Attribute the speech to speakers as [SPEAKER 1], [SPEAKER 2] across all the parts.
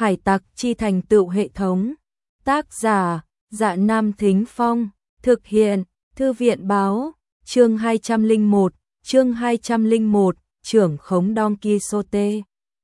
[SPEAKER 1] Hải tặc chi thành tựu hệ thống. Tác giả, Dạ Nam Thính Phong. Thực hiện, Thư viện báo. Chương 201, trưởng khống Don Quixote.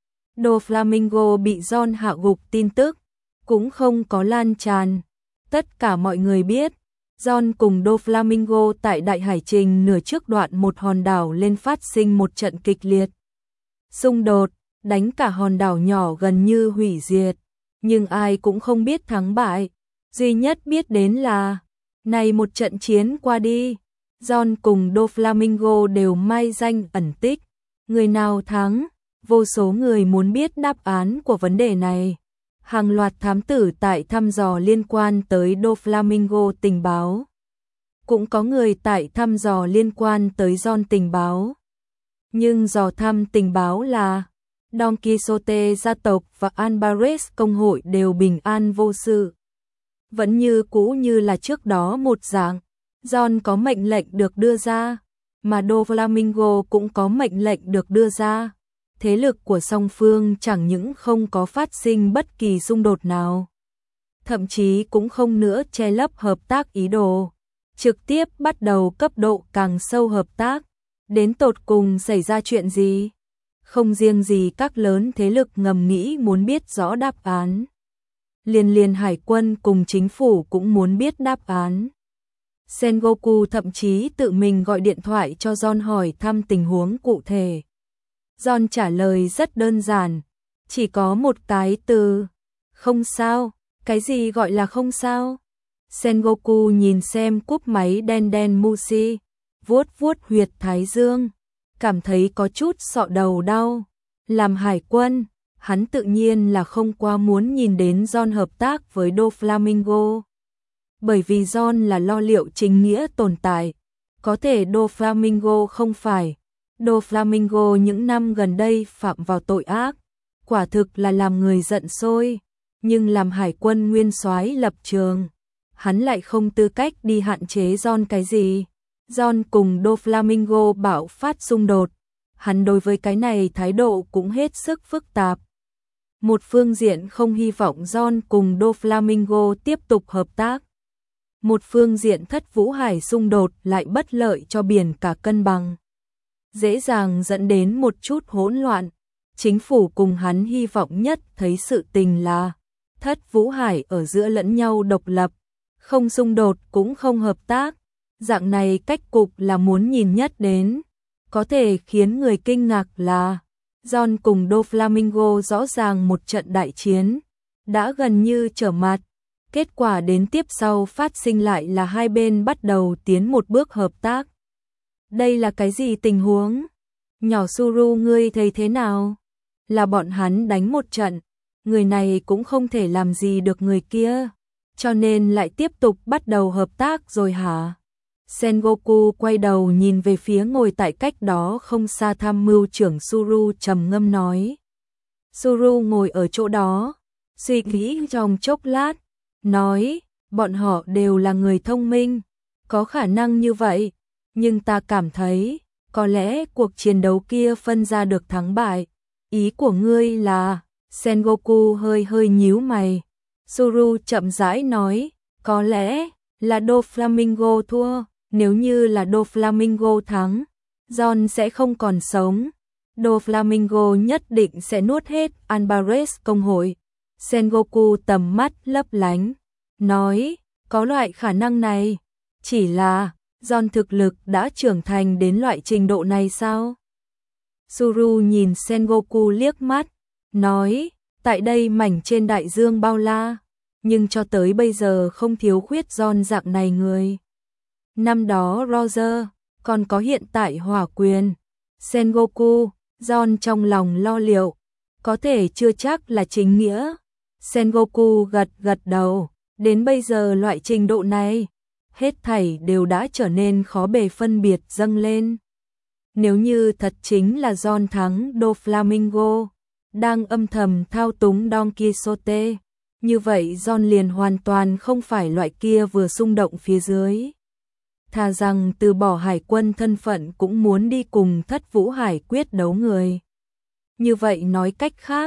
[SPEAKER 1] Doflamingo bị John hạ gục tin tức, cũng không có lan tràn. Tất cả mọi người biết, John cùng Doflamingo tại đại hải trình nửa trước đoạn một hòn đảo lên phát sinh một trận kịch liệt xung đột, đánh cả hòn đảo nhỏ gần như hủy diệt, nhưng ai cũng không biết thắng bại, duy nhất biết đến là, này một trận chiến qua đi, John cùng Doflamingo đều mai danh ẩn tích, người nào thắng, vô số người muốn biết đáp án của vấn đề này. Hàng loạt thám tử tại thăm dò liên quan tới Doflamingo tình báo. Cũng có người tại thăm dò liên quan tới John tình báo. Nhưng dò thăm tình báo là Don Quixote gia tộc và Alvarez công hội đều bình an vô sự. Vẫn như cũ như là trước đó một dạng. John có mệnh lệnh được đưa ra, mà Doflamingo cũng có mệnh lệnh được đưa ra. Thế lực của song phương chẳng những không có phát sinh bất kỳ xung đột nào, thậm chí cũng không nữa che lấp hợp tác ý đồ, trực tiếp bắt đầu cấp độ càng sâu hợp tác. Đến tột cùng xảy ra chuyện gì? Không riêng gì các lớn thế lực ngầm nghĩ muốn biết rõ đáp án. Liên hải quân cùng chính phủ cũng muốn biết đáp án. Sengoku thậm chí tự mình gọi điện thoại cho John hỏi thăm tình huống cụ thể. John trả lời rất đơn giản, chỉ có một cái từ, không sao. Cái gì gọi là không sao? Sengoku nhìn xem cúp máy đen đen Mushi, vuốt vuốt huyệt thái dương, cảm thấy có chút sọ đầu đau. Làm hải quân, hắn tự nhiên là không quá muốn nhìn đến John hợp tác với Doflamingo. Bởi vì John là lo liệu chính nghĩa tồn tại, có thể Doflamingo không phải. Doflamingo những năm gần đây phạm vào tội ác, quả thực là làm người giận sôi, nhưng làm hải quân nguyên soái lập trường, hắn lại không tư cách đi hạn chế John cái gì. John cùng Doflamingo bạo phát xung đột, hắn đối với cái này thái độ cũng hết sức phức tạp. Một phương diện không hy vọng John cùng Doflamingo tiếp tục hợp tác. Một phương diện Thất Vũ Hải xung đột lại bất lợi cho biển cả cân bằng, dễ dàng dẫn đến một chút hỗn loạn. Chính phủ cùng hắn hy vọng nhất thấy sự tình là Thất Vũ Hải ở giữa lẫn nhau độc lập, không xung đột cũng không hợp tác. Dạng này cách cục là muốn nhìn nhất đến. Có thể khiến người kinh ngạc là John cùng Doflamingo rõ ràng một trận đại chiến đã gần như trở mặt. Kết quả đến tiếp sau phát sinh lại là hai bên bắt đầu tiến một bước hợp tác. Đây là cái gì tình huống? Nhỏ Suru ngươi thấy thế nào? Là bọn hắn đánh một trận, người này cũng không thể làm gì được người kia, cho nên lại tiếp tục bắt đầu hợp tác rồi hả? Sengoku quay đầu nhìn về phía ngồi tại cách đó không xa tham mưu trưởng Suru trầm ngâm nói. Suru ngồi ở chỗ đó, suy nghĩ trong chốc lát, nói, bọn họ đều là người thông minh, có khả năng như vậy, nhưng ta cảm thấy, có lẽ cuộc chiến đấu kia phân ra được thắng bại. Ý của ngươi là, Sengoku hơi nhíu mày. Suru chậm rãi nói, có lẽ là Doflamingo thua, nếu như là Doflamingo thắng, John sẽ không còn sống. Doflamingo nhất định sẽ nuốt hết Alvarez công hội. Sengoku tầm mắt lấp lánh, nói, có loại khả năng này, chỉ là John thực lực đã trưởng thành đến loại trình độ này sao? Suru nhìn Sengoku liếc mắt, nói, tại đây mảnh trên đại dương bao la, nhưng cho tới bây giờ không thiếu khuyết John dạng này người. Năm đó Roger, còn có hiện tại Hỏa Quyền, Sengoku, John trong lòng lo liệu, có thể chưa chắc là chính nghĩa. Sengoku gật đầu, đến bây giờ loại trình độ này, hết thảy đều đã trở nên khó bề phân biệt dâng lên. Nếu như thật chính là John thắng Doflamingo, đang âm thầm thao túng Don Quixote, như vậy John liền hoàn toàn không phải loại kia vừa xung động phía dưới. Thà rằng từ bỏ hải quân thân phận cũng muốn đi cùng Thất Vũ Hải quyết đấu người. Như vậy nói cách khác,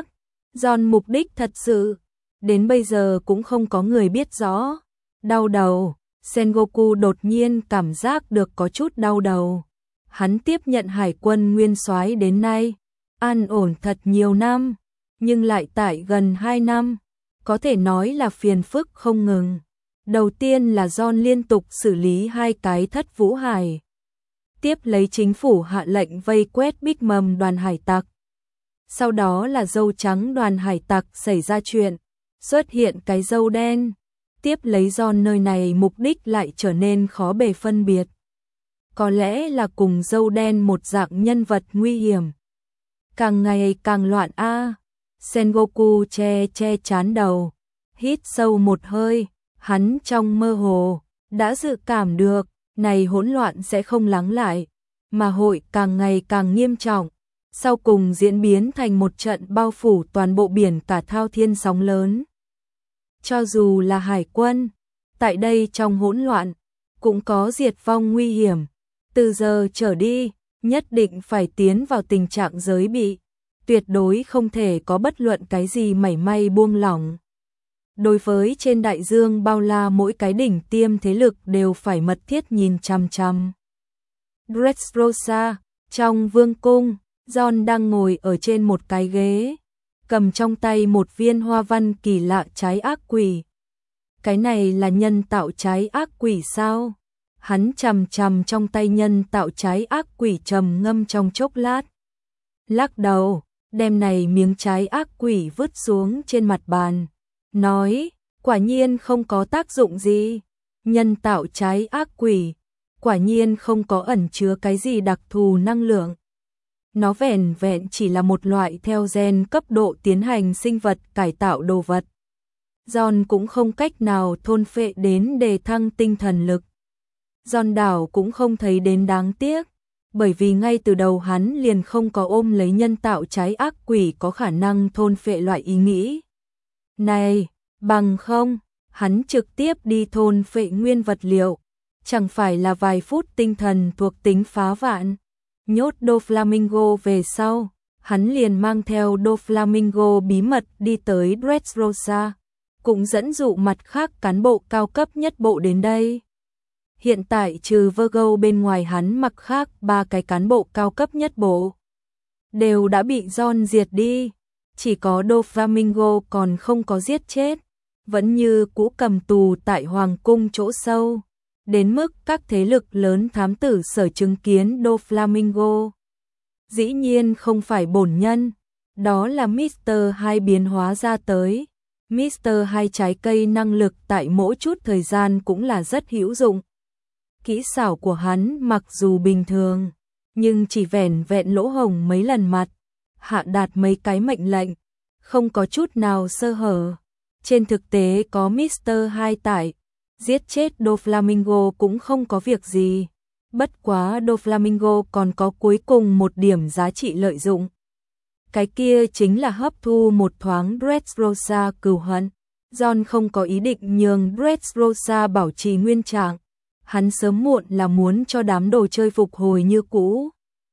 [SPEAKER 1] John mục đích thật sự, đến bây giờ cũng không có người biết rõ. Đau đầu, Sengoku đột nhiên cảm giác được có chút đau đầu. Hắn tiếp nhận hải quân nguyên soái đến nay, an ổn thật nhiều năm, nhưng lại tại gần 2 năm, có thể nói là phiền phức không ngừng. Đầu tiên là John liên tục xử lý 2 cái thất vũ hải. Tiếp lấy chính phủ hạ lệnh vây quét Big Mom đoàn hải tặc. Sau đó là dâu trắng đoàn hải tặc xảy ra chuyện, xuất hiện cái dâu đen. Tiếp lấy John nơi này mục đích lại trở nên khó bề phân biệt. Có lẽ là cùng dâu đen một dạng nhân vật nguy hiểm. Càng ngày càng loạn a. Sengoku che chán đầu, hít sâu một hơi, hắn trong mơ hồ đã dự cảm được, này hỗn loạn sẽ không lắng lại, mà hội càng ngày càng nghiêm trọng, sau cùng diễn biến thành một trận bao phủ toàn bộ biển cả thao thiên sóng lớn. Cho dù là hải quân, tại đây trong hỗn loạn, cũng có diệt vong nguy hiểm, từ giờ trở đi, nhất định phải tiến vào tình trạng giới bị, tuyệt đối không thể có bất luận cái gì mảy may buông lỏng. Đối với trên đại dương bao la mỗi cái đỉnh tiêm thế lực đều phải mật thiết nhìn chằm chằm. Dressrosa, trong vương cung, John đang ngồi ở trên một cái ghế, cầm trong tay một viên hoa văn kỳ lạ trái ác quỷ. Cái này là nhân tạo trái ác quỷ sao? Hắn chằm chằm trong tay nhân tạo trái ác quỷ trầm ngâm trong chốc lát. Lắc đầu, đem này miếng trái ác quỷ vứt xuống trên mặt bàn. Nói, quả nhiên không có tác dụng gì. Nhân tạo trái ác quỷ, quả nhiên không có ẩn chứa cái gì đặc thù năng lượng. Nó vẻn vẹn chỉ là một loại theo gen cấp độ tiến hành sinh vật cải tạo đồ vật. John cũng không cách nào thôn phệ đến đề thăng tinh thần lực. John đảo cũng không thấy đến đáng tiếc, bởi vì ngay từ đầu hắn liền không có ôm lấy nhân tạo trái ác quỷ có khả năng thôn phệ loại ý nghĩ. Này, bằng không, hắn trực tiếp đi thôn phệ nguyên vật liệu, chẳng phải là vài phút tinh thần thuộc tính phá vạn. Nhốt Doflamingo về sau, hắn liền mang theo Doflamingo bí mật đi tới Dressrosa, cũng dẫn dụ mặt khác cán bộ cao cấp nhất bộ đến đây. Hiện tại trừ Virgo bên ngoài hắn mặc khác 3 cái cán bộ cao cấp nhất bộ đều đã bị John diệt đi, chỉ có Doflamingo còn không có giết chết, vẫn như cũ cầm tù tại hoàng cung chỗ sâu, đến mức các thế lực lớn thám tử sở chứng kiến Doflamingo. Dĩ nhiên không phải bổn nhân, đó là Mr. 2 biến hóa ra tới. Mr. 2 trái cây năng lực tại mỗi chút thời gian cũng là rất hữu dụng. Kỹ xảo của hắn mặc dù bình thường, nhưng chỉ vẻn vẹn lỗ hổng mấy lần mặt, hạ đạt mấy cái mệnh lệnh, không có chút nào sơ hở. Trên thực tế có Mr. 2 tại, giết chết Doflamingo cũng không có việc gì. Bất quá Doflamingo còn có cuối cùng một điểm giá trị lợi dụng. Cái kia chính là hấp thu một thoáng Dressrosa cừu hận. John không có ý định nhường Dressrosa bảo trì nguyên trạng. Hắn sớm muộn là muốn cho đám đồ chơi phục hồi như cũ.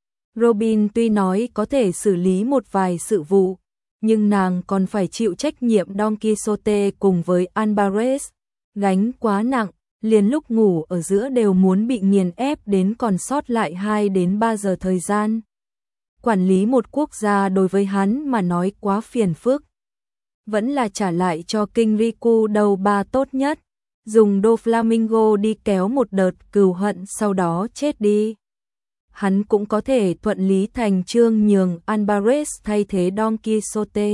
[SPEAKER 1] Robin tuy nói có thể xử lý một vài sự vụ, nhưng nàng còn phải chịu trách nhiệm Don Quixote cùng với Alvarez. Gánh quá nặng, liền lúc ngủ ở giữa đều muốn bị nghiền ép đến còn sót lại 2 đến 3 giờ thời gian. Quản lý một quốc gia đối với hắn mà nói quá phiền phức. Vẫn là trả lại cho King Riku đầu 3 tốt nhất, dùng Doflamingo đi kéo một đợt cừu hận sau đó chết đi. Hắn cũng có thể thuận lý thành chương nhường Alvarez thay thế Don Quixote.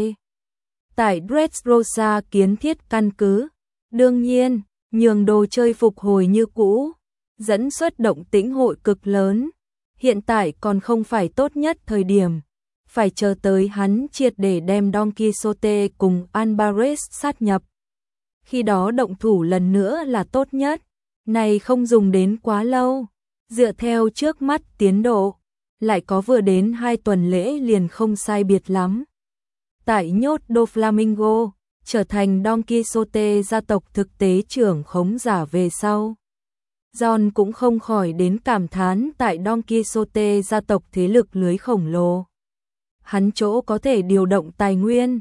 [SPEAKER 1] Tại Dressrosa kiến thiết căn cứ, đương nhiên, nhường đồ chơi phục hồi như cũ, dẫn xuất động tĩnh hội cực lớn. Hiện tại còn không phải tốt nhất thời điểm, phải chờ tới hắn triệt để đem Don Quixote cùng Alvarez sát nhập. Khi đó động thủ lần nữa là tốt nhất, này không dùng đến quá lâu, dựa theo trước mắt tiến độ, lại có vừa đến 2 tuần lễ liền không sai biệt lắm. Tại nhốt Doflamingo, trở thành Don Quixote gia tộc thực tế trưởng khống giả về sau. John cũng không khỏi đến cảm thán tại Don Quixote gia tộc thế lực lưới khổng lồ. Hắn chỗ có thể điều động tài nguyên,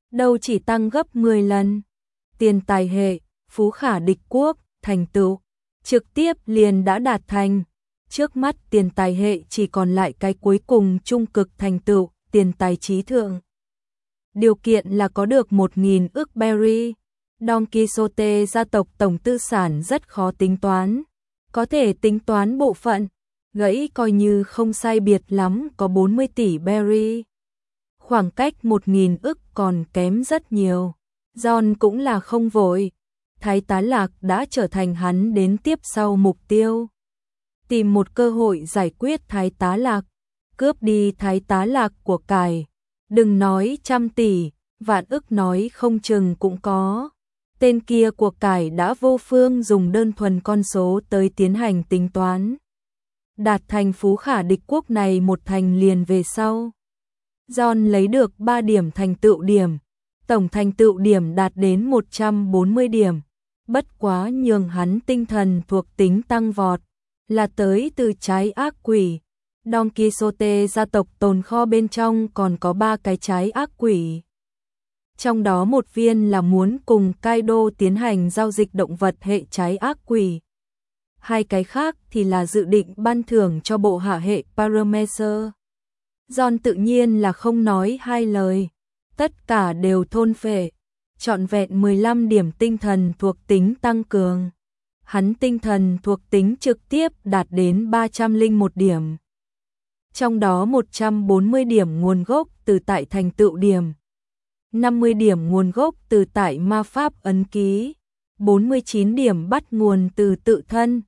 [SPEAKER 1] đâu chỉ tăng gấp 10 lần. Tiền tài hệ, phú khả địch quốc, thành tựu trực tiếp liền đã đạt thành. Trước mắt tiền tài hệ chỉ còn lại cái cuối cùng trung cực thành tựu, tiền tài trí thượng. Điều kiện là có được 1.000 ức berry. Don Quixote gia tộc tổng tư sản rất khó tính toán. Có thể tính toán bộ phận, gãy coi như không sai biệt lắm có 40 tỷ berry. Khoảng cách 1.000 ức còn kém rất nhiều. John cũng là không vội. Thái tá Lạc đã trở thành hắn đến tiếp sau mục tiêu. Tìm một cơ hội giải quyết Thái tá Lạc, cướp đi Thái tá Lạc của cải. Đừng nói trăm tỷ, vạn ức nói không chừng cũng có. Tên kia của cải đã vô phương dùng đơn thuần con số tới tiến hành tính toán. Đạt thành phú khả địch quốc này một thành liền về sau. John lấy được 3 điểm thành tựu điểm. Tổng thành tựu điểm đạt đến 140 điểm. Bất quá nhường hắn tinh thần thuộc tính tăng vọt, là tới từ trái ác quỷ. Don Quixote gia tộc tồn kho bên trong còn có 3 cái trái ác quỷ. Trong đó một viên là muốn cùng Kaido tiến hành giao dịch động vật hệ trái ác quỷ. 2 cái khác thì là dự định ban thưởng cho bộ hạ hệ Paramecer. John tự nhiên là không nói hai lời. Tất cả đều thôn phệ. Trọn vẹn 15 điểm tinh thần thuộc tính tăng cường. Hắn tinh thần thuộc tính trực tiếp đạt đến 301 điểm. Trong đó 140 điểm nguồn gốc từ tại thành tựu điểm. 50 điểm nguồn gốc từ tại ma pháp ấn ký. 49 điểm bắt nguồn từ tự thân.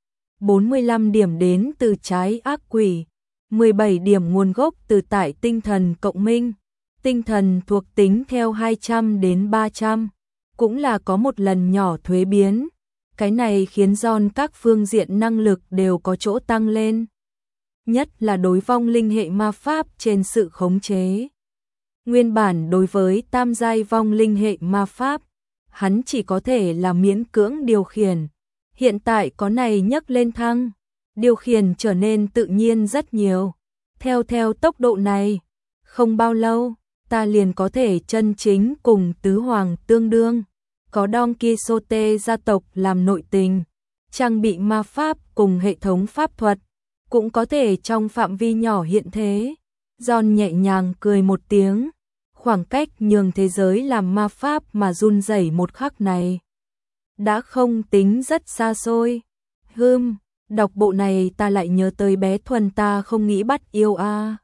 [SPEAKER 1] 45 điểm đến từ trái ác quỷ. 17 điểm nguồn gốc từ tại tinh thần cộng minh. Tinh thần thuộc tính theo 200 đến 300, cũng là có một lần nhỏ thuế biến. Cái này khiến John các phương diện năng lực đều có chỗ tăng lên. Nhất là đối vong linh hệ ma pháp trên sự khống chế. Nguyên bản đối với tam giai vong linh hệ ma pháp, hắn chỉ có thể là miễn cưỡng điều khiển. Hiện tại có này nhấc lên thăng, điều khiển trở nên tự nhiên rất nhiều. Theo tốc độ này, không bao lâu, ta liền có thể chân chính cùng tứ hoàng tương đương. Có Don Quixote gia tộc làm nội tình, trang bị ma pháp cùng hệ thống pháp thuật, cũng có thể trong phạm vi nhỏ hiện thế. John nhẹ nhàng cười một tiếng, khoảng cách nhường thế giới làm ma pháp mà run rẩy một khắc này đã không tính rất xa xôi. Đọc bộ này ta lại nhớ tới bé Thuần ta không nghĩ bắt yêu a.